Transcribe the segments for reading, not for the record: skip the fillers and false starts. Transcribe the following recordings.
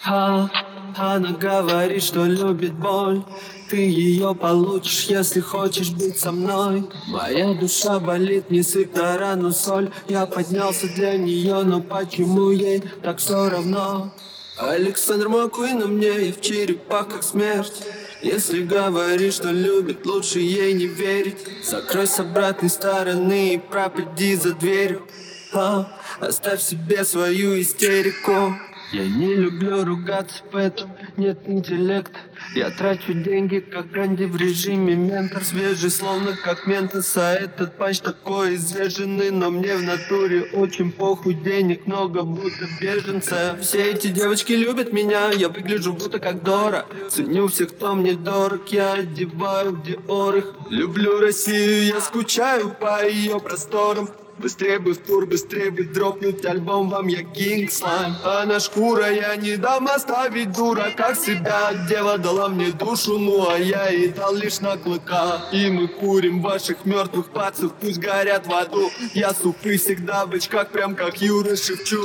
Она говорит, что любит боль. Ты ее получишь, если хочешь быть со мной. Моя душа болит, не сыпь на рану соль. Я поднялся для нее, но почему ей так все равно? Александр Маккуин на мне, и в черепах как смерть. Если говоришь, что любит, лучше ей не верить. Закрой с обратной стороны и пропади за дверью. Оставь себе свою истерику. Я не люблю ругаться, поэтому нет интеллекта. Я трачу деньги, как Ганди в режиме ментор. Свежий, словно как ментос, а этот панч такой изверженный. Но мне в натуре очень похуй, денег много, будто беженца. Все эти девочки любят меня, я выгляжу будто как Дора. Ценю всех, кто мне дорог, я одеваю в Диор их. Люблю Россию, я скучаю по ее просторам. Быстрее бы в тур, быстрее бы дропнуть альбом вам, я King Slime. Она шкура, я не дам оставить дура, как себя. Дева дала мне душу, ну а я ей дал лишь на клыка. И мы курим ваших мертвых пацев, пусть горят в аду. Я супы всегда в очках, прям как Юра Шевчук.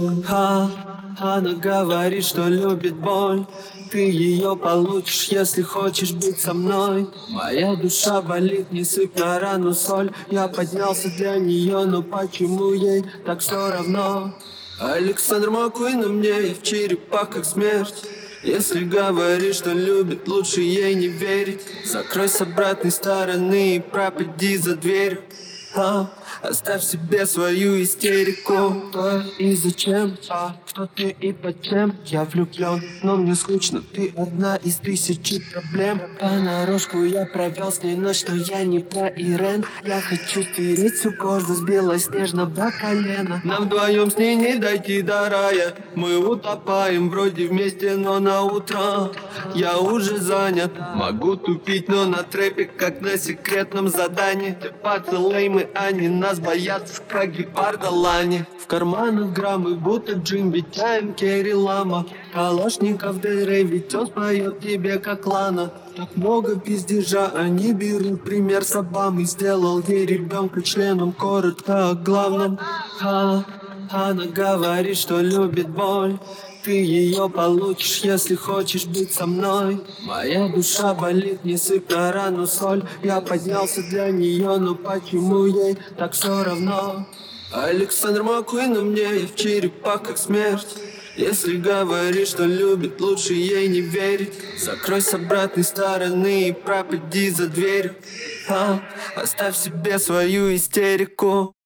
Она говорит, что любит боль. Ты ее получишь, если хочешь быть со мной. Моя душа болит, не сыпь на рану соль. Я поднялся для нее, но почему ей так все равно? Александр Маккуин на мне, и в черепах как смерть. Если говоришь, что любит, лучше ей не верить. Закрой с обратной стороны и пропади за дверью. Оставь себе свою истерику. И зачем? Кто ты и под чем? Я влюблен, но мне скучно. Ты одна из тысячи проблем. Понарошку я провел с ней ночь, но я не про Ирен. Я хочу стереть всю кожу с белоснежного колена. Нам вдвоем с ней не дойти до рая. Мы утопаем вроде вместе, но на утро я уже занят. Могу тупить, но на трэпе, как на секретном задании. Ты поцелуй, они нас боятся, как гепарда лани. В карманах граммы, будто Джимби, тайм Керри Лама. Калашников Дэй, ведь он споет тебе как Лана. Так много пиздежа, они берут пример с Обамы. Сделал ей ребенка членом, коротко о главном. Она говорит, что любит боль. Ты ее получишь, если хочешь быть со мной. Моя душа болит, не сыпь на рану соль. Я поднялся для нее, но почему ей так все равно? Александр Маккуин на мне, и в черепах как смерть. Если говоришь, что любит, лучше ей не верить. Закрой с обратной стороны и пропади за дверью. Оставь себе свою истерику.